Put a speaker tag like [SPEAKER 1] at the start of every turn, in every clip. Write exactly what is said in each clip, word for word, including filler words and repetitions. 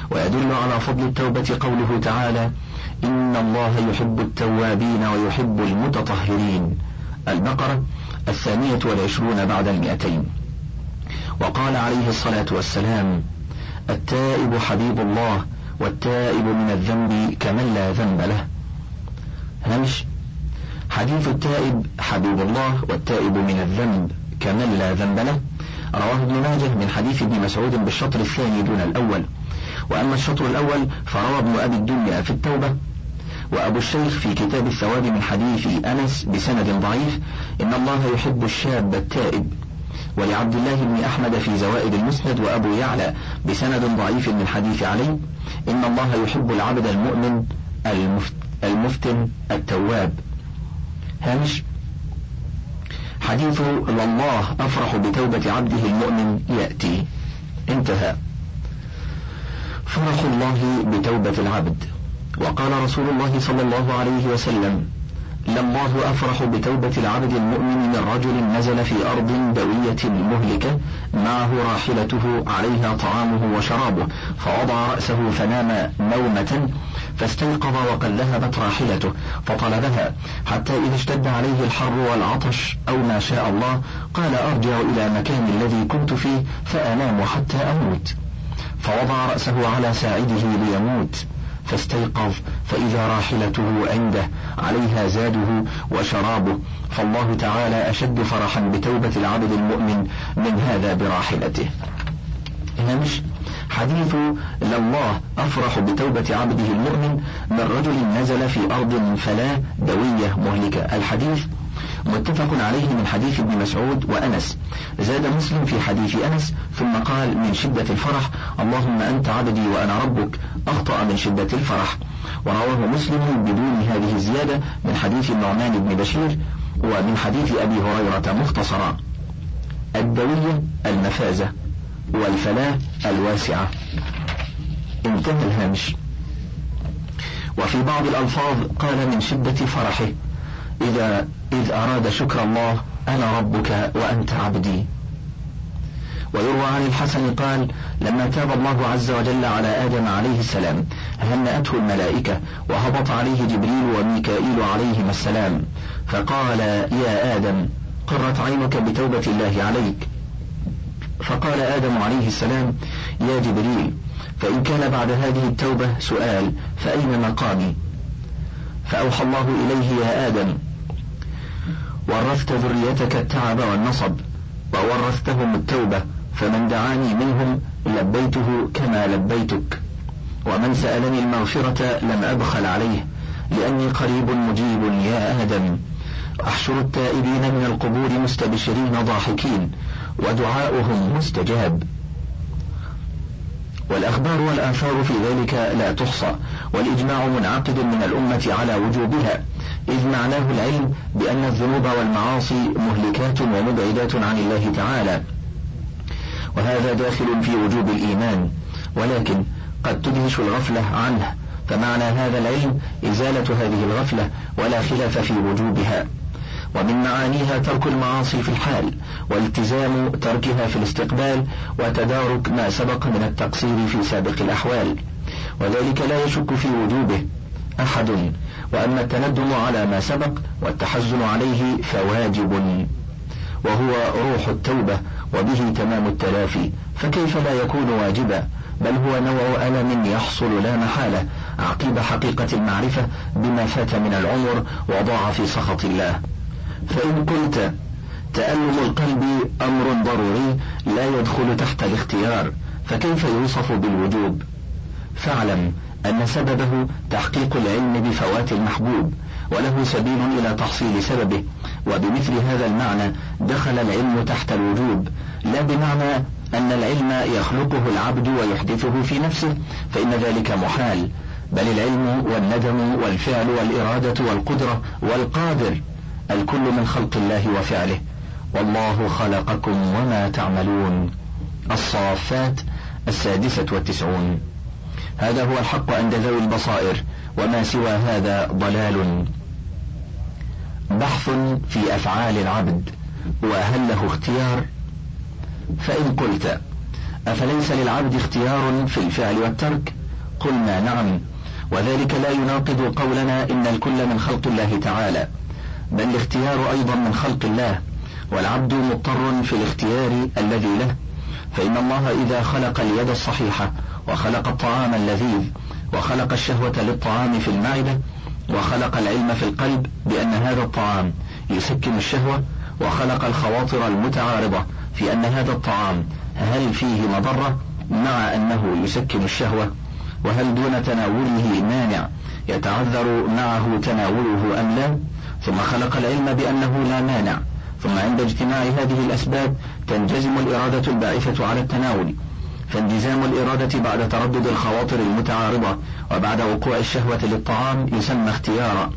[SPEAKER 1] ويدل على فضل التوبة قوله تعالى: إن الله يحب التوابين ويحب المتطهرين. البقرة الثانية والعشرون بعد المئتين. وقال عليه الصلاة والسلام: التائب حبيب الله، والتائب من الذنب كمن لا ذنب له. هامش: حديث التائب حبيب الله والتائب من الذنب كمن لا ذنب له رواه ابن ماجه من حديث ابن مسعود بالشطر الثاني دون الأول. وأما الشطر الأول فروى ابن أبي الدنيا في التوبة، وأبو الشيخ في كتاب الثواب من حديث أنس بسند ضعيف: إن الله يحب الشاب التائب. ولعبد الله بن أحمد في زوائد المسند وأبو يعلى بسند ضعيف من حديث علي: إن الله يحب العبد المؤمن المفتن التواب. هامش: حديث والله أفرح بتوبة عبده المؤمن يأتي. انتهى. فرح الله بتوبة العبد. وقال رسول الله صلى الله عليه وسلم: لله أفرح بتوبة العبد المؤمن من رجل نزل في أرض دوية مهلكة معه راحلته عليها طعامه وشرابه، فوضع رأسه فنام نومة، فاستيقظ وقد ذهبت راحلته فطلبها حتى إذا اشتد عليه الحر والعطش أو ما شاء الله قال: أرجع إلى مكان الذي كنت فيه فأنام حتى أموت، فوضع رأسه على ساعده ليموت، فاستيقظ فإذا راحلته عنده عليها زاده وشرابه، فالله تعالى أشد فرحا بتوبة العبد المؤمن من هذا براحلته. هامش: حديث لله أفرح بتوبة عبده المؤمن من رجل نزل في أرض فلا دوية مهلكة. الحديث متفق عليه من حديث ابن مسعود وأنس. زاد مسلم في حديث أنس ثم قال من شدة الفرح: اللهم أنت عبدي وأنا ربك، أخطأ من شدة الفرح. ورواه مسلم بدون هذه الزيادة من حديث النعمان بن بشير ومن حديث أبي هريرة مختصرا. الدوية المفازة والفلاة الواسعة. انتهى الهامش. وفي بعض الألفاظ قال من شدة فرحه إذا إذ أراد شكر الله: أنا ربك وأنت عبدي. ويروى عن الحسن قال: لما تاب الله عز وجل على آدم عليه السلام هنأته الملائكة وهبط عليه جبريل وميكائيل عليهما السلام، فقال: يا آدم قرت عينك بتوبة الله عليك. فقال آدم عليه السلام: يا جبريل، فإن كان بعد هذه التوبة سؤال فأين مقامي؟ فأوحى الله إليه: يا آدم ورثت ذريتك التعب والنصب وورثتهم التوبة، فمن دعاني منهم لبيته كما لبيتك، ومن سألني المغفرة لم أبخل عليه، لأني قريب مجيب يا آدم. أحشر التائبين من القبور مستبشرين ضاحكين ودعاؤهم مستجاب. والأخبار والآثار في ذلك لا تحصى، والإجماع منعقد من الأمة على وجوبها، إذ معناه العلم بأن الذنوب والمعاصي مهلكات ومبعدات عن الله تعالى، وهذا داخل في وجوب الإيمان، ولكن قد تدهش الغفلة عنه، فمعنى هذا العلم إزالة هذه الغفلة ولا خلاف في وجوبها. ومن معانيها ترك المعاصي في الحال، والتزام تركها في الاستقبال، وتدارك ما سبق من التقصير في سابق الأحوال، وذلك لا يشك في وجوبه أحد. وأما التندم على ما سبق والتحزن عليه فواجب، وهو روح التوبة وبه تمام التلافي، فكيف لا يكون واجبا؟ بل هو نوع ألم يحصل لا محالة عقب حقيقة المعرفة بما فات من العمر وضاع في سخط الله. فإن قلت تألم القلب أمر ضروري لا يدخل تحت الاختيار، فكيف يوصف بالوجوب؟ فاعلم أن سببه تحقيق العلم بفوات المحبوب، وله سبيل إلى تحصيل سببه، وبمثل هذا المعنى دخل العلم تحت الوجوب، لا بمعنى أن العلم يخلقه العبد ويحدثه في نفسه، فإن ذلك محال، بل العلم والندم والفعل والإرادة والقدرة والقادر الكل من خلق الله وفعله، والله خلقكم وما تعملون. الصافات السادسة والتسعون. هذا هو الحق عند ذوي البصائر، وما سوى هذا ضلال. بحث في أفعال العبد، وهل له اختيار؟ فإن قلت أفليس للعبد اختيار في الفعل والترك؟ قلنا نعم، وذلك لا يناقض قولنا إن الكل من خلق الله تعالى، بل الاختيار أيضا من خلق الله، والعبد مضطر في الاختيار الذي له، فإن الله إذا خلق اليد الصحيحة وخلق الطعام اللذيذ وخلق الشهوة للطعام في المعدة وخلق العلم في القلب بأن هذا الطعام يسكن الشهوة، وخلق الخواطر المتعارضة في أن هذا الطعام هل فيه مضرة مع أنه يسكن الشهوة، وهل دون تناوله مانع يتعذر معه تناوله أم لا، ثم خلق العلم بأنه لا مانع، ثم عند اجتماع هذه الأسباب تنجزم الإرادة الباعثة على التناول، فانجزام الإرادة بعد تردد الخواطر المتعارضة وبعد وقوع الشهوة للطعام يسمى اختيارا،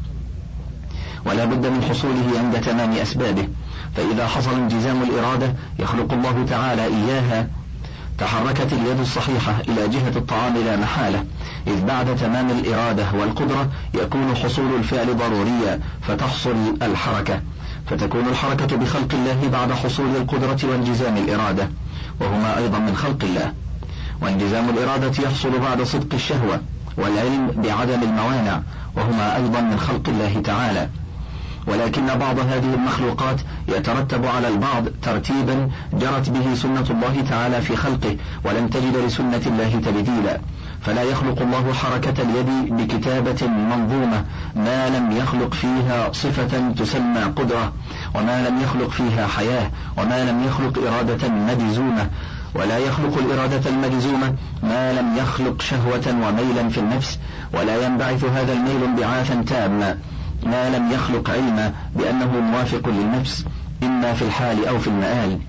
[SPEAKER 1] ولا بد من حصوله عند تمام أسبابه، فإذا حصل انجزام الإرادة يخلق الله تعالى إياها تحركت اليد الصحيحة إلى جهة الطعام لا محالة، إذ بعد تمام الإرادة والقدرة يكون حصول الفعل ضروريا فتحصل الحركة، فتكون الحركة بخلق الله بعد حصول القدرة وانجزام الإرادة، وهما أيضا من خلق الله. وانجزام الإرادة يحصل بعد صدق الشهوة والعلم بعدم الموانع، وهما أيضا من خلق الله تعالى، ولكن بعض هذه المخلوقات يترتب على البعض ترتيبا جرت به سنة الله تعالى في خلقه، ولم تجد لسنة الله تبديلا، فلا يخلق الله حركة اليد بكتابة منظومة ما لم يخلق فيها صفة تسمى قدرة، وما لم يخلق فيها حياة، وما لم يخلق إرادة مجزومة، ولا يخلق الإرادة المجزومة ما لم يخلق شهوة وميلا في النفس، ولا ينبعث هذا الميل انبعاثا تاما ما لم يخلق علما بأنه موافق للنفس إما في الحال أو في المآل،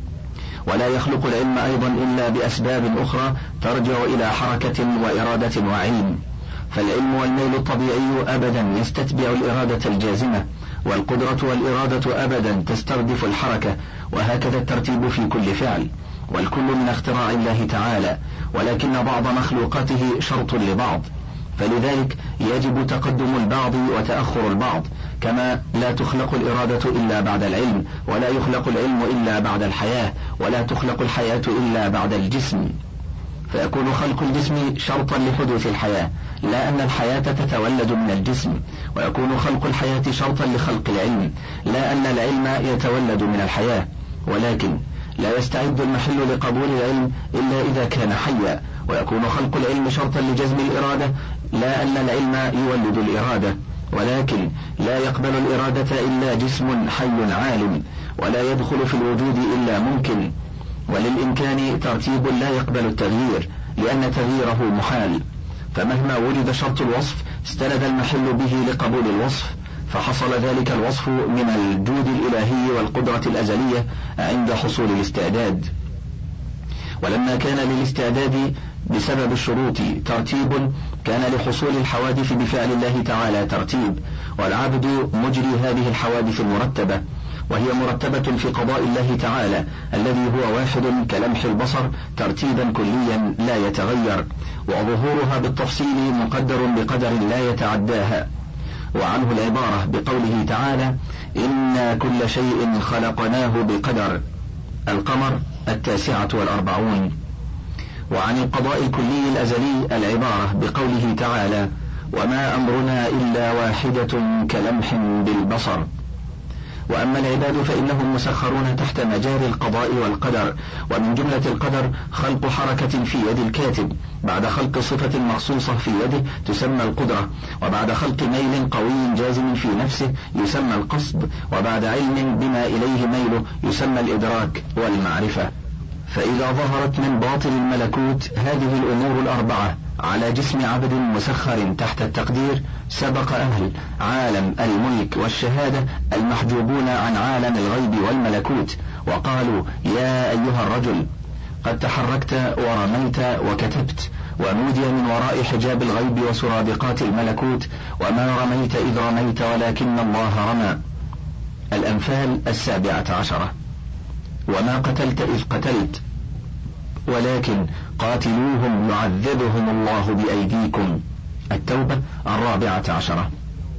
[SPEAKER 1] ولا يخلق العلم أيضا إلا بأسباب أخرى ترجع إلى حركة وإرادة وعلم، فالعلم والميل الطبيعي أبدا يستتبع الإرادة الجازمة، والقدرة والإرادة أبدا تستردف الحركة، وهكذا الترتيب في كل فعل، والكل من اختراع الله تعالى، ولكن بعض مخلوقاته شرط لبعض، فلذلك يجب تقدم البعض وتأخر البعض، كما لا تخلق الإرادة إلا بعد العلم، ولا يخلق العلم إلا بعد الحياة، ولا تخلق الحياة إلا بعد الجسم، فيكون خلق الجسم شرطا لحدوث الحياة، لا أن الحياة تتولد من الجسم، ويكون خلق الحياة شرطا لخلق العلم، لا أن العلم يتولد من الحياة، ولكن لا يستعد المحل لقبول العلم إلا إذا كان حيا، ويكون خلق العلم شرطا لجزم الإرادة، لا أن العلم يولد الإرادة، ولكن لا يقبل الإرادة إلا جسم حي عالم، ولا يدخل في الوجود إلا ممكن، وللإمكان ترتيب لا يقبل التغيير لأن تغييره محال، فمهما وجد شرط الوصف استند المحل به لقبول الوصف، فحصل ذلك الوصف من الجود الإلهي والقدرة الأزلية عند حصول الاستعداد. ولما كان للاستعداد بسبب الشروط ترتيب كان لحصول الحوادث بفعل الله تعالى ترتيب، والعبد مجري هذه الحوادث المرتبة، وهي مرتبة في قضاء الله تعالى الذي هو واحد كلمح البصر ترتيبا كليا لا يتغير، وظهورها بالتفصيل مقدر بقدر لا يتعداها، وعنه العبارة بقوله تعالى إنا كل شيء خلقناه بقدر، القمر التاسعة والأربعون. وعن القضاء الكلي الأزلي العبارة بقوله تعالى وما أمرنا إلا واحدة كلمح بالبصر. وأما العباد فإنهم مسخرون تحت مجاري القضاء والقدر، ومن جملة القدر خلق حركة في يد الكاتب بعد خلق صفة مخصوصة في يده تسمى القدرة، وبعد خلق ميل قوي جازم في نفسه يسمى القصد، وبعد علم بما إليه ميله يسمى الإدراك والمعرفة. فإذا ظهرت من باطل الملكوت هذه الأمور الأربعة على جسم عبد مسخر تحت التقدير سبق أهل عالم الملك والشهادة المحجوبون عن عالم الغيب والملكوت وقالوا يا أيها الرجل قد تحركت ورميت وكتبت، ونودي من وراء حجاب الغيب وسرادقات الملكوت وما رميت إذ رميت ولكن الله رمى. الأنفال السابعة عشرة. وما قتلت إذ قتلت ولكن قاتلوهم يعذبهم الله بأيديكم. التوبة الرابعة عشرة.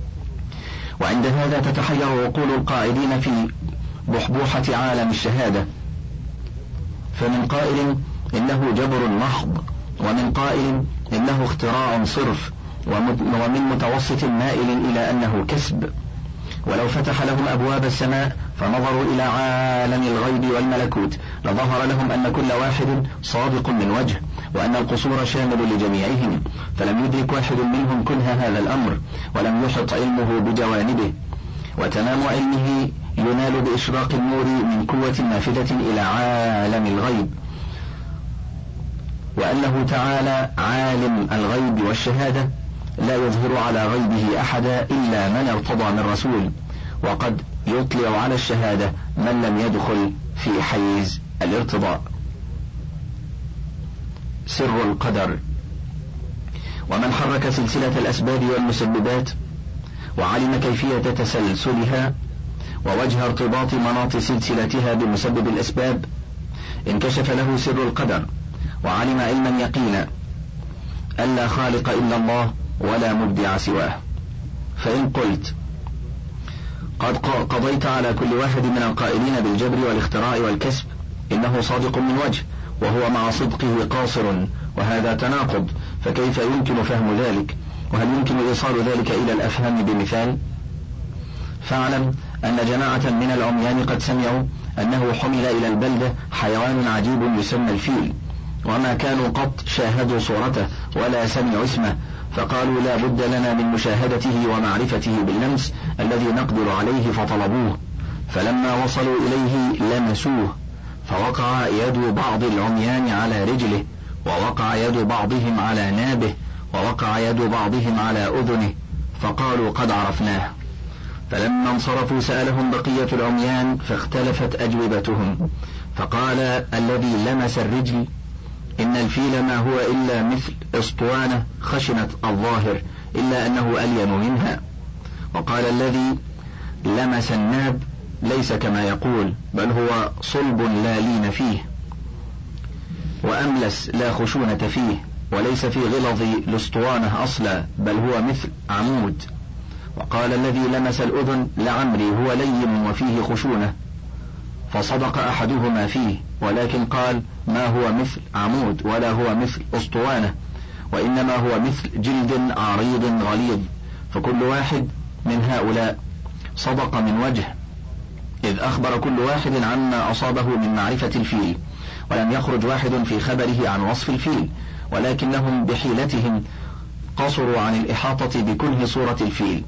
[SPEAKER 1] وعند هذا تتحير عقول القاعدين في بحبوحة عالم الشهادة، فمن قائل إنه جبر محض، ومن قائل إنه اختراع صرف، ومن متوسط مائل إلى أنه كسب. ولو فتح لهم أبواب السماء فنظروا إلى عالم الغيب والملكوت لظهر لهم أن كل واحد صادق من وجه، وأن القصور شامل لجميعهم، فلم يدرك واحد منهم كنه هذا الأمر، ولم يحط علمه بجوانبه. وتمام علمه ينال بإشراق النور من قوة نافذة إلى عالم الغيب، وأنه تعالى عالم الغيب والشهادة لا يظهر على غيبه أحدا إلا من ارتضى من رسول، وقد يطلع على الشهادة من لم يدخل في حيز الارتضاء. سر القدر. ومن حرك سلسلة الأسباب والمسببات وعلم كيفية تسلسلها ووجه ارتباط مناط سلسلتها بمسبب الأسباب انكشف له سر القدر، وعلم علما يقينا أن لا خالق إلا الله ولا مبدع سواه. فإن قلت قد قضيت على كل واحد من القائلين بالجبر والاختراع والكسب إنه صادق من وجه، وهو مع صدقه قاصر، وهذا تناقض، فكيف يمكن فهم ذلك؟ وهل يمكن إيصال ذلك إلى الأفهام بمثال؟ فاعلم أن جماعة من العميان قد سمعوا أنه حمل إلى البلدة حيوان عجيب يسمى الفيل، وما كانوا قط شاهدوا صورته ولا سمعوا اسمه، فقالوا لا بد لنا من مشاهدته ومعرفته باللمس الذي نقدر عليه، فطلبوه، فلما وصلوا إليه لمسوه، فوقع يد بعض العميان على رجله، ووقع يد بعضهم على نابه، ووقع يد بعضهم على أذنه، فقالوا قد عرفناه. فلما انصرفوا سألهم بقية العميان فاختلفت أجوبتهم، فقال الذي لمس الرجل إن الفيل ما هو إلا مثل أسطوانة خشنة الظاهر إلا أنه ألين منها، وقال الذي لمس الناب ليس كما يقول، بل هو صلب لا لين فيه، وأملس لا خشونة فيه، وليس في غلظ الأسطوانة أصلا، بل هو مثل عمود. وقال الذي لمس الأذن لعمري هو لين وفيه خشونة، فصدق أحدهما فيه، ولكن قال ما هو مثل عمود ولا هو مثل أسطوانة، وإنما هو مثل جلد عريض غليظ، فكل واحد من هؤلاء صدق من وجه، إذ أخبر كل واحد عما أصابه من معرفة الفيل، ولم يخرج واحد في خبره عن وصف الفيل، ولكنهم بحيلتهم قصروا عن الإحاطة بكنه صورة الفيل.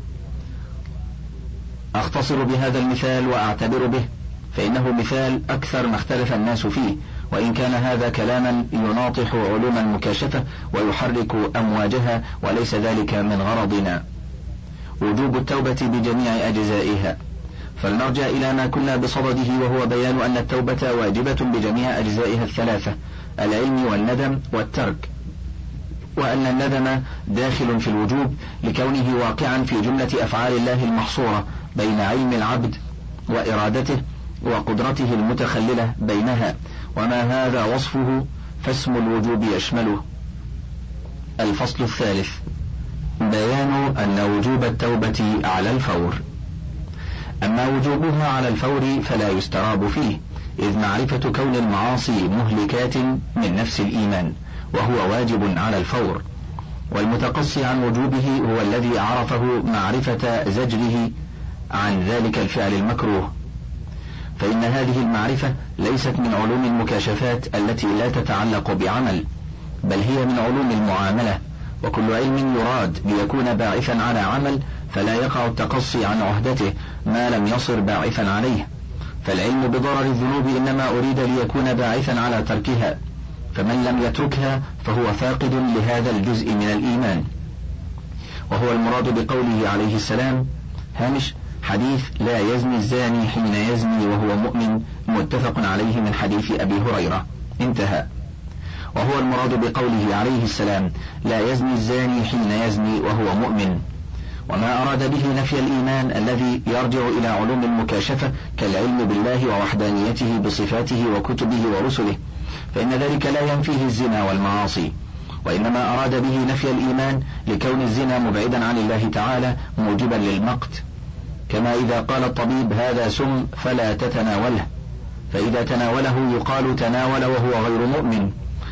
[SPEAKER 1] أختصر بهذا المثال وأعتبر به، فإنه مثال أكثر ما اختلف الناس فيه، وإن كان هذا كلاما يناطح علوم المكاشفة ويحرك أمواجها، وليس ذلك من غرضنا. وجوب التوبة بجميع أجزائها. فلنرجع إلى ما كنا بصدده، وهو بيان أن التوبة واجبة بجميع أجزائها الثلاثة: العلم والندم والترك، وأن الندم داخل في الوجوب لكونه واقعا في جملة أفعال الله المحصورة بين علم العبد وإرادته وقدرته المتخللة بينها، وما هذا وصفه فاسم الوجوب يشمله. الفصل الثالث: بيان أن وجوب التوبة على الفور. أما وجوبها على الفور فلا يستراب فيه، إذ معرفة كون المعاصي مهلكات من نفس الإيمان، وهو واجب على الفور، والمتقصي عن وجوبه هو الذي عرفه معرفة زجره عن ذلك الفعل المكروه، فإن هذه المعرفة ليست من علوم المكاشفات التي لا تتعلق بعمل، بل هي من علوم المعاملة، وكل علم يراد ليكون باعثا على عمل فلا يقع التقصي عن عهدته ما لم يصر باعثا عليه، فالعلم بضرر الذنوب إنما أريد ليكون باعثا على تركها، فمن لم يتركها فهو فاقد لهذا الجزء من الإيمان، وهو المراد بقوله عليه السلام: هامش حديث لا يزني الزاني حين يزني وهو مؤمن، متفق عليه من حديث أبي هريرة، انتهى. وهو المراد بقوله عليه السلام: لا يزني الزاني حين يزني وهو مؤمن. وما أراد به نفي الإيمان الذي يرجع إلى علوم المكاشفة كالعلم بالله ووحدانيته بصفاته وكتبه ورسله، فإن ذلك لا ينفيه الزنا والمعاصي، وإنما أراد به نفي الإيمان لكون الزنا مبعدا عن الله تعالى موجبا للمقت، كما إذا قال الطبيب هذا سم فلا تتناوله، فإذا تناوله يقال تناول وهو غير مؤمن،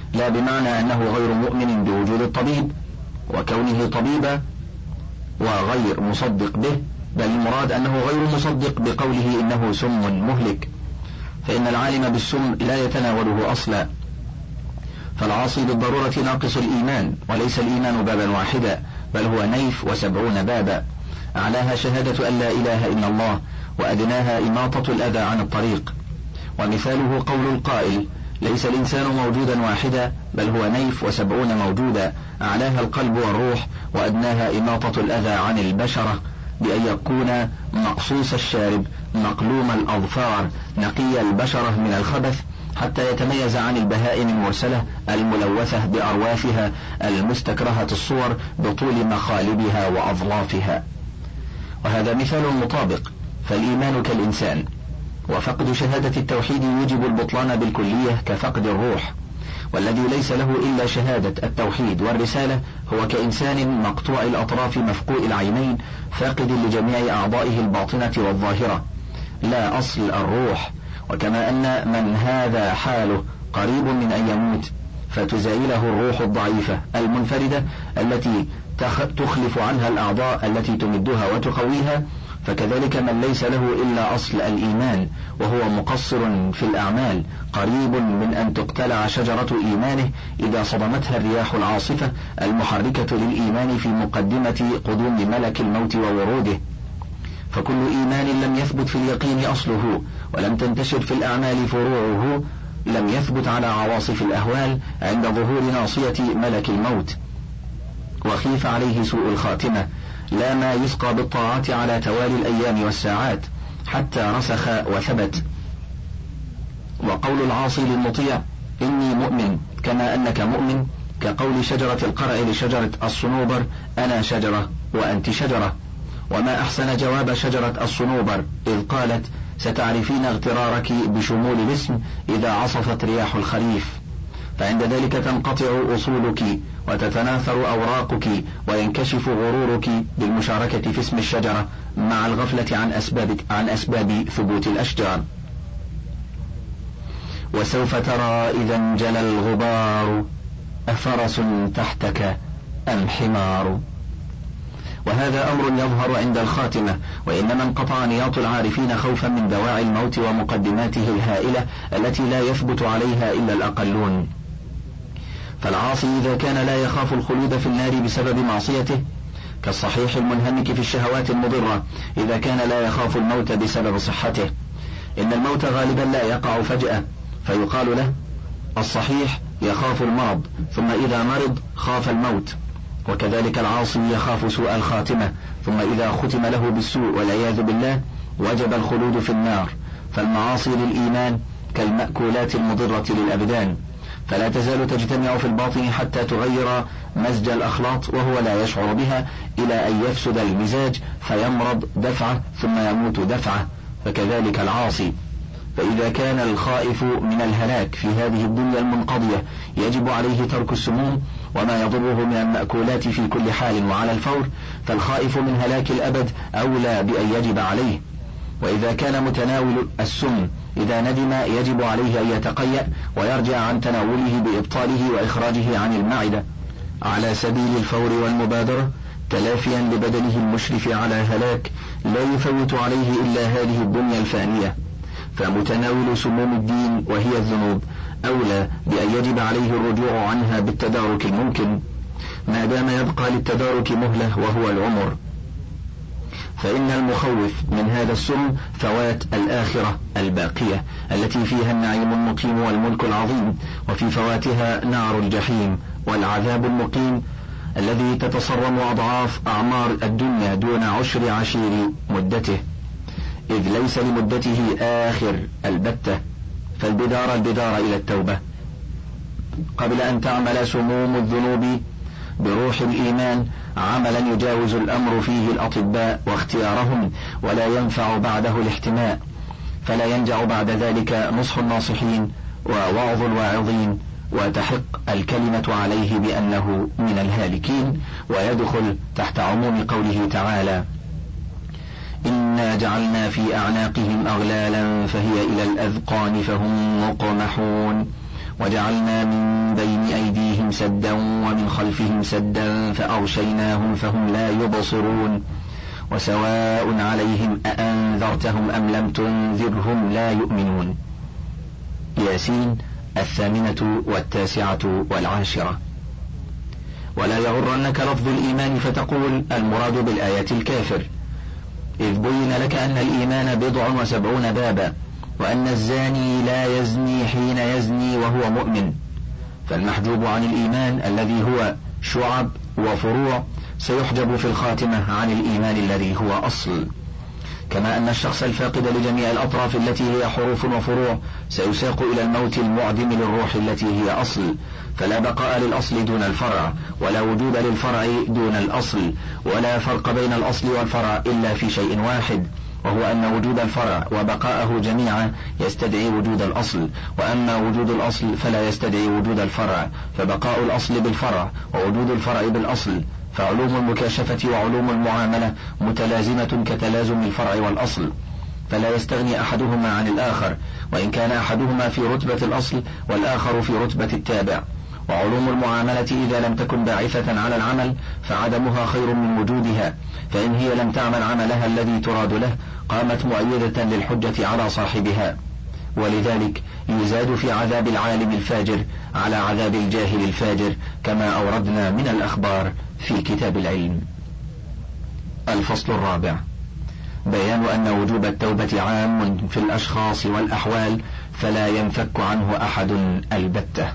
[SPEAKER 1] لا بمعنى أنه غير مؤمن بوجود الطبيب وكونه طبيبا وغير مصدق به، بل المراد أنه غير مصدق بقوله إنه سم مهلك، فإن العالم بالسم لا يتناوله أصلا. فالعاصي بالضرورة ناقص الإيمان، وليس الإيمان بابا واحدا، بل هو نيف وسبعون بابا، أعلاها شهادة أن لا إله إلا الله، وأدناها إماطة الأذى عن الطريق. ومثاله قول القائل: ليس الإنسان موجودا واحدا، بل هو نيف وسبعون موجودا، أعلاها القلب والروح، وأدناها إماطة الأذى عن البشرة، بأن يكون مقصوص الشارب، مقلوم الأظفار، نقي البشرة من الخبث، حتى يتميز عن البهائم المرسلة الملوثة بأرواثها المستكرهة الصور بطول مخالبها وأظلافها. وهذا مثال مطابق، فالإيمان كالإنسان، وفقد شهادة التوحيد يوجب البطلان بالكلية كفقد الروح، والذي ليس له إلا شهادة التوحيد والرسالة هو كإنسان مقطوع الأطراف مفقوء العينين فاقد لجميع أعضائه الباطنة والظاهرة، لا أصل الروح. وكما أن من هذا حاله قريب من أن يموت فتزايله الروح الضعيفة المنفردة التي تخلف عنها الأعضاء التي تمدها وتقويها، فكذلك من ليس له إلا أصل الإيمان وهو مقصر في الأعمال قريب من أن تقتلع شجرة إيمانه إذا صدمتها الرياح العاصفة المحركة للإيمان في مقدمة قدوم ملك الموت ووروده. فكل إيمان لم يثبت في اليقين أصله ولم تنتشر في الأعمال فروعه لم يثبت على عواصف الأهوال عند ظهور ناصية ملك الموت، وخيف عليه سوء الخاتمة، لا ما يسقى بالطاعات على توالي الأيام والساعات حتى رسخ وثبت. وقول العاصي للمطيع إني مؤمن كما أنك مؤمن كقول شجرة القرع لشجرة الصنوبر أنا شجرة وأنت شجرة. وما أحسن جواب شجرة الصنوبر إذ قالت ستعرفين اغترارك بشمول الاسم إذا عصفت رياح الخريف، فعند ذلك تنقطع أصولك وتتناثر أوراقك وينكشف غرورك بالمشاركة في اسم الشجرة مع الغفلة عن أسباب, عن أسباب ثبوت الأشجار. وسوف ترى إذا انجلى الغبار أفرس تحتك أم حمار. وهذا أمر يظهر عند الخاتمة، وإنما انقطع نياط العارفين خوفا من دواعي الموت ومقدماته الهائلة التي لا يثبت عليها إلا الأقلون. فالعاصي إذا كان لا يخاف الخلود في النار بسبب معصيته كالصحيح المنهمك في الشهوات المضرة إذا كان لا يخاف الموت بسبب صحته. إن الموت غالبا لا يقع فجأة فيقال له الصحيح يخاف المرض ثم إذا مرض خاف الموت، وكذلك العاصي يخاف سوء الخاتمة ثم إذا ختم له بالسوء والعياذ بالله وجب الخلود في النار. فالمعاصي للإيمان كالمأكولات المضرة للأبدان، فلا تزال تجتمع في الباطن حتى تغير مزج الأخلاط وهو لا يشعر بها إلى أن يفسد المزاج فيمرض دفعة ثم يموت دفعة، فكذلك العاصي. فإذا كان الخائف من الهلاك في هذه الدنيا المنقضية يجب عليه ترك السموم وما يضره من المأكولات في كل حال وعلى الفور، فالخائف من هلاك الأبد أولى بأن يجب عليه. وإذا كان متناول السم إذا ندم يجب عليه أن يتقيأ ويرجع عن تناوله بإبطاله وإخراجه عن المعدة على سبيل الفور والمبادرة، تلافيا لبدنه المشرف على هلاك لا يفوت عليه إلا هذه الدنيا الفانية. فمتناول سموم الدين وهي الذنوب أولى بأن يجب عليه الرجوع عنها بالتدارك الممكن ما دام يبقى للتدارك مهلة وهو العمر. فإن المخوف من هذا السم فوات الآخرة الباقية التي فيها النعيم المقيم والملك العظيم، وفي فواتها نار الجحيم والعذاب المقيم الذي تتصرم أضعاف أعمار الدنيا دون عشر عشير مدته، إذ ليس لمدته آخر البتة. فالبدار البدار إلى التوبة قبل أن تعمل سموم الذنوب بروح الإيمان عملا يجاوز الأمر فيه الأطباء واختيارهم ولا ينفع بعده الاحتماء، فلا ينجع بعد ذلك نصح الناصحين ووعظ الواعظين، وتحق الكلمة عليه بأنه من الهالكين، ويدخل تحت عموم قوله تعالى إنا جعلنا في أعناقهم أغلالا فهي إلى الأذقان فهم مقمحون وجعلنا من بين أيديهم سدا ومن خلفهم سدا فأغشيناهم فهم لا يبصرون وسواء عليهم أأنذرتهم أم لم تنذرهم لا يؤمنون. ياسين الثامنة والتاسعة والعاشرة. ولا يغرنك لفظ الإيمان فتقول المراد بالآية الكافر، إذ بين لك أن الإيمان بضع وسبعون بابا، وأن الزاني لا يزني حين يزني وهو مؤمن، فالمحجوب عن الإيمان الذي هو شعب وفروع سيحجب في الخاتمة عن الإيمان الذي هو أصل، كما أن الشخص الفاقد لجميع الأطراف التي هي حروف وفروع سيساق إلى الموت المعدم للروح التي هي أصل، فلا بقاء للأصل دون الفرع، ولا وجود للفرع دون الأصل، ولا فرق بين الأصل والفرع إلا في شيء واحد، وهو أن وجود الفرع وبقاءه جميعا يستدعي وجود الأصل، وأما وجود الأصل فلا يستدعي وجود الفرع، فبقاء الأصل بالفرع ووجود الفرع بالأصل. فعلوم المكاشفة وعلوم المعاملة متلازمة كتلازم الفرع والأصل، فلا يستغني أحدهما عن الآخر، وإن كان أحدهما في رتبة الأصل والآخر في رتبة التابع. وعلوم المعاملة إذا لم تكن باعثة على العمل فعدمها خير من وجودها، فإن هي لم تعمل عملها الذي تراد له قامت مؤيدة للحجة على صاحبها، ولذلك يزاد في عذاب العالم الفاجر على عذاب الجاهل الفاجر، كما أوردنا من الأخبار في كتاب العلم. الفصل الرابع: بيان أن وجوب التوبة عام في الأشخاص والأحوال فلا ينفك عنه أحد البتة.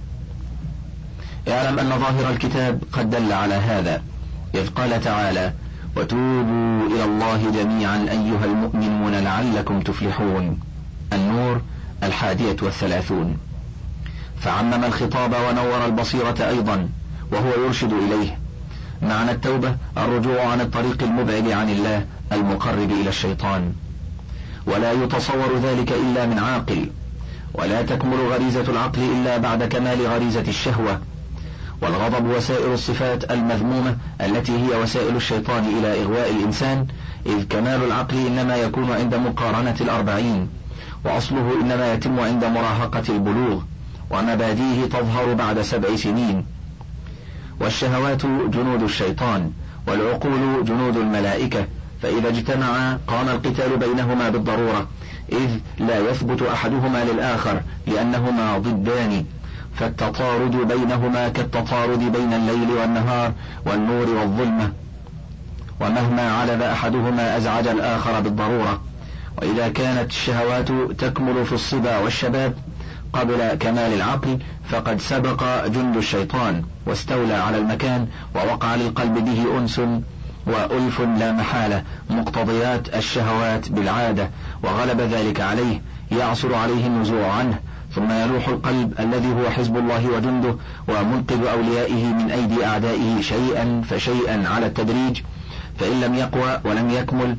[SPEAKER 1] اعلم أن ظاهر الكتاب قد دل على هذا، إذ قال تعالى: وتوبوا إلى الله جميعا أيها المؤمنون لعلكم تفلحون. النور الحادية والثلاثون. فعمم الخطاب ونور البصيرة أيضا، وهو يرشد إليه. معنى التوبة الرجوع عن الطريق المبعد عن الله المقرب إلى الشيطان، ولا يتصور ذلك إلا من عاقل، ولا تكمل غريزة العقل إلا بعد كمال غريزة الشهوة. والغضب وسائر الصفات المذمومة التي هي وسائل الشيطان إلى إغواء الإنسان، إذ كمال العقل إنما يكون عند مقارنة الأربعين، وأصله إنما يتم عند مراهقة البلوغ، ومبادئه تظهر بعد سبع سنين. والشهوات جنود الشيطان، والعقول جنود الملائكة، فإذا اجتمعا قام القتال بينهما بالضرورة، إذ لا يثبت أحدهما للآخر لأنهما ضدان، فالتطارد بينهما كالتطارد بين الليل والنهار والنور والظلمة، ومهما علب أحدهما أزعج الآخر بالضرورة. وإذا كانت الشهوات تكمل في الصبا والشباب قبل كمال العقل فقد سبق جند الشيطان واستولى على المكان، ووقع للقلب به أنس وألف لا محالة، مقتضيات الشهوات بالعادة، وغلب ذلك عليه، يعصر عليه النزوع عنه، ثم يلوح القلب الذي هو حزب الله وجنده ومنقذ أوليائه من أيدي أعدائه شيئا فشيئا على التدريج، فإن لم يقوى ولم يكمل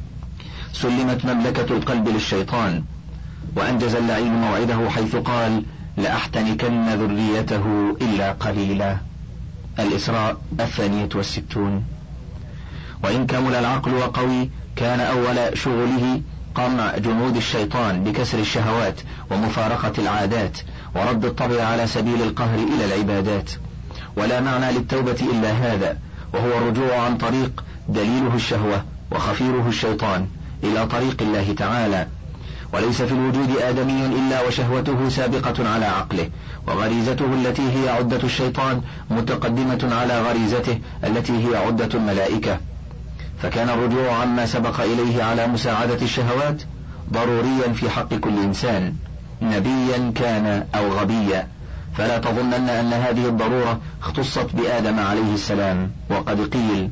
[SPEAKER 1] سلمت مملكة القلب للشيطان. وأنجز اللعين موعده حيث قال: لأحتنكن ذريته إلا قليلا. الإسراء الثانية والستون. وإن كمل العقل وقوي كان أول شغله قمع جنود الشيطان بكسر الشهوات ومفارقة العادات ورد الطبع على سبيل القهر إلى العبادات. ولا معنى للتوبة إلا هذا، وهو الرجوع عن طريق دليله الشهوة وخفيره الشيطان إلى طريق الله تعالى. وليس في الوجود آدمي إلا وشهوته سابقة على عقله، وغريزته التي هي عدة الشيطان متقدمة على غريزته التي هي عدة الملائكة، فكان الرجوع عما سبق إليه على مساعدة الشهوات ضروريا في حق كل إنسان، نبيا كان أو غبيا. فلا تظنن أن هذه الضرورة اختصت بآدم عليه السلام، وقد قيل: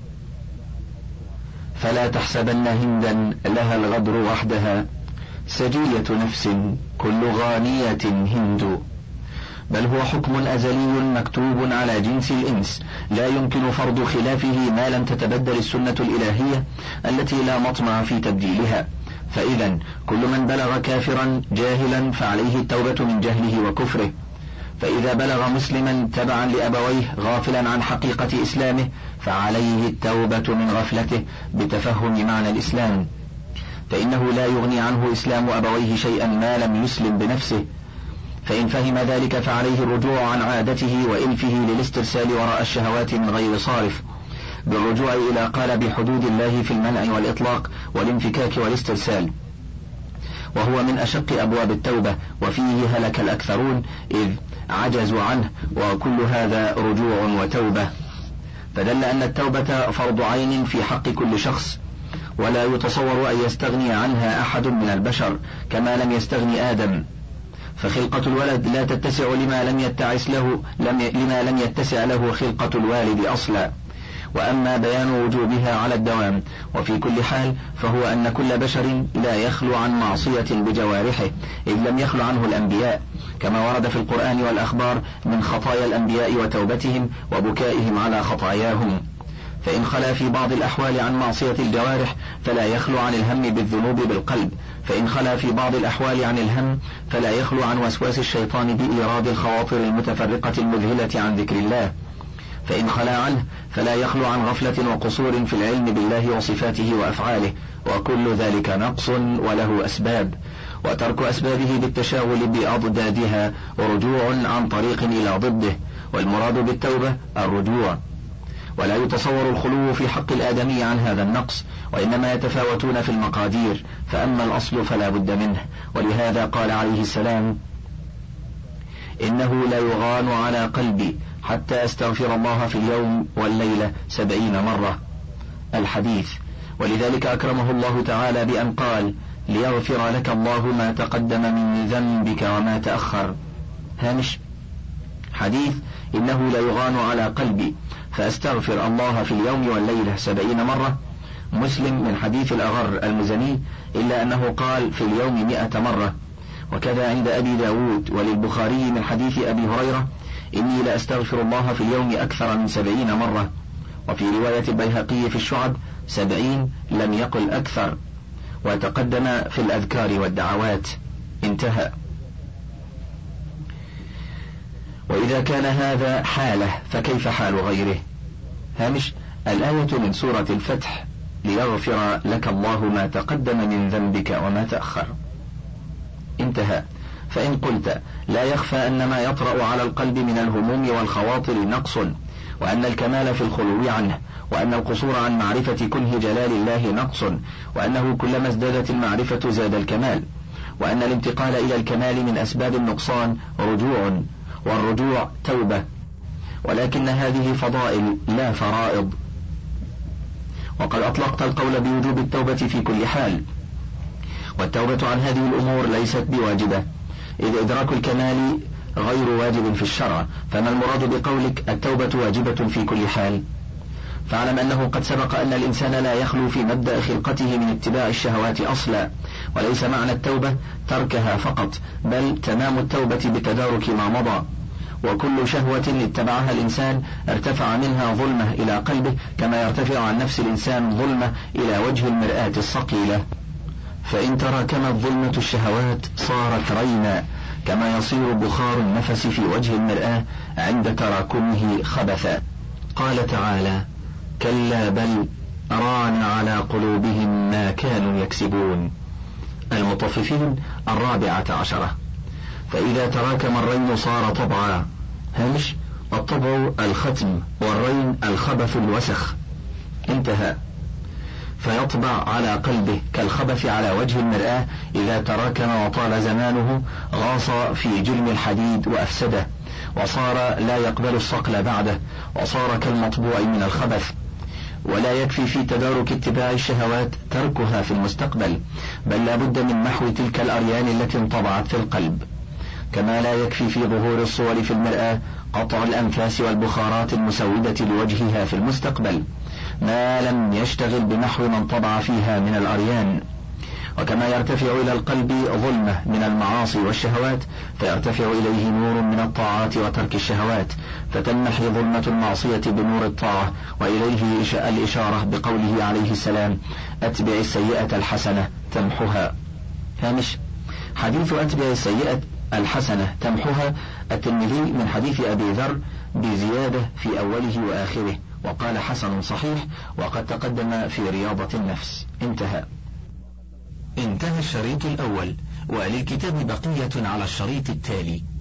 [SPEAKER 1] فلا تحسبن هندا لها الغدر وحدها، سجية نفس كل غانية هند. بل هو حكم أزلي مكتوب على جنس الإنس، لا يمكن فرض خلافه ما لم تتبدل السنة الإلهية التي لا مطمع في تبديلها. فإذا كل من بلغ كافرا جاهلا فعليه التوبة من جهله وكفره، فإذا بلغ مسلما تبعا لأبويه غافلا عن حقيقة إسلامه فعليه التوبة من غفلته بتفهم معنى الإسلام، فإنه لا يغني عنه إسلام أبويه شيئا ما لم يسلم بنفسه، فإن فهم ذلك فعليه الرجوع عن عادته وإلفه للاسترسال وراء الشهوات من غير صارف، بالرجوع إلى قالب حدود الله في المنع والإطلاق والانفكاك والاسترسال، وهو من أشق أبواب التوبة، وفيه هلك الأكثرون إذ عجزوا عنه، وكل هذا رجوع وتوبة. فدل أن التوبة فرض عين في حق كل شخص، ولا يتصور أن يستغني عنها أحد من البشر كما لم يستغني آدم، فخلقة الولد لا تتسع لما لم يتعس له لم لما لم يتسع له خلقة الوالد أصلا. وأما بيان وجوبها على الدوام وفي كل حال فهو أن كل بشر لا يخلو عن معصية بجوارحه، إذ لم يخلو عنه الأنبياء، كما ورد في القرآن والأخبار من خطايا الأنبياء وتوبتهم وبكائهم على خطاياهم. فإن خلا في بعض الأحوال عن معصية الجوارح فلا يخلو عن الهم بالذنوب بالقلب، فإن خلا في بعض الأحوال عن الهم فلا يخلو عن وسواس الشيطان بإيراد الخواطر المتفرقة المذهلة عن ذكر الله، فإن خلا عنه فلا يخلو عن غفلة وقصور في العلم بالله وصفاته وأفعاله، وكل ذلك نقص وله أسباب، وترك أسبابه بالتشاغل بأضدادها ورجوع عن طريق إلى ضده، والمراد بالتوبة الرجوع. ولا يتصور الخلو في حق الآدمي عن هذا النقص، وإنما يتفاوتون في المقادير، فأما الأصل فلا بد منه. ولهذا قال عليه السلام: إنه لا يغان على قلبي حتى أستغفر الله في اليوم والليلة سبعين مرة، الحديث. ولذلك أكرمه الله تعالى بأن قال: ليغفر لك الله ما تقدم من ذنبك وما تأخر. هامش حديث إنه لا يغان على قلبي فأستغفر الله في اليوم والليلة سبعين مرة، مسلم من حديث الأغر المزني، إلا أنه قال في اليوم مئة مرة. وكذا عند أبي داود وللبخاري من حديث أبي هريرة: إني لأستغفر الله في اليوم أكثر من سبعين مرة. وفي رواية البيهقي في الشعب سبعين لم يقل أكثر، وتقدم في الأذكار والدعوات. انتهى. وإذا كان هذا حاله فكيف حال غيره؟ هامش الآية من سورة الفتح: ليغفر لك الله ما تقدم من ذنبك وما تأخر. انتهى. فإن قلت لا يخفى أن ما يطرأ على القلب من الهموم والخواطر نقص، وأن الكمال في الخلو عنه، وأن القصور عن معرفة كنه جلال الله نقص، وأنه كلما ازدادت المعرفة زاد الكمال، وأن الانتقال إلى الكمال من أسباب النقصان رجوع، والرجوع توبة، ولكن هذه فضائل لا فرائض. وقد أطلقت القول بوجوب التوبة في كل حال، والتوبة عن هذه الأمور ليست بواجبة، إذ إدراك الكمال غير واجب في الشرع. فما المراد بقولك التوبة واجبة في كل حال؟ فاعلم أنه قد سبق أن الإنسان لا يخلو في مبدأ خلقته من اتباع الشهوات أصلا، وليس معنى التوبة تركها فقط، بل تمام التوبة بتدارك ما مضى. وكل شهوة اتبعها الإنسان ارتفع منها ظلمة إلى قلبه، كما يرتفع عن نفس الإنسان ظلمة إلى وجه المرآة الصقيلة. فإن تراكمت ظلمة الشهوات صارت رينا، كما يصير بخار النفس في وجه المرآة عند تراكمه خبثا. قال تعالى: كلا بل ران على قلوبهم ما كانوا يكسبون. المطففين الرابعة عشرة. فإذا تراكم الرين صار طبعا. هامش الطبع الختم، والرين الخبث الوسخ. انتهى. فيطبع على قلبه كالخبث على وجه المرآة إذا تراكم وطال زمانه، غاص في جلم الحديد وأفسده، وصار لا يقبل الصقل بعده، وصار كالمطبوع من الخبث. ولا يكفي في تدارك اتباع الشهوات تركها في المستقبل، بل لا بد من محو تلك الأريان التي انطبعت في القلب، كما لا يكفي في ظهور الصور في المرآة قطع الأنفاس والبخارات المسودة لوجهها في المستقبل، ما لم يشتغل بنحو من طبع فيها من الأريان. وكما يرتفع إلى القلب ظلمة من المعاصي والشهوات، فيرتفع إليه نور من الطاعات وترك الشهوات، فتنحي ظلمة المعصية بنور الطاعة. وإليه الإشارة بقوله عليه السلام: أتبع السيئة الحسنة تمحها. هامش حديث أتبع السيئة الحسنة تمحها، الترمذي من حديث أبي ذر بزيادة في أوله وآخره، وقال حسن صحيح، وقد تقدم في رياضة النفس. انتهى. انتهى الشريط الأول، وللكتاب بقية على الشريط التالي.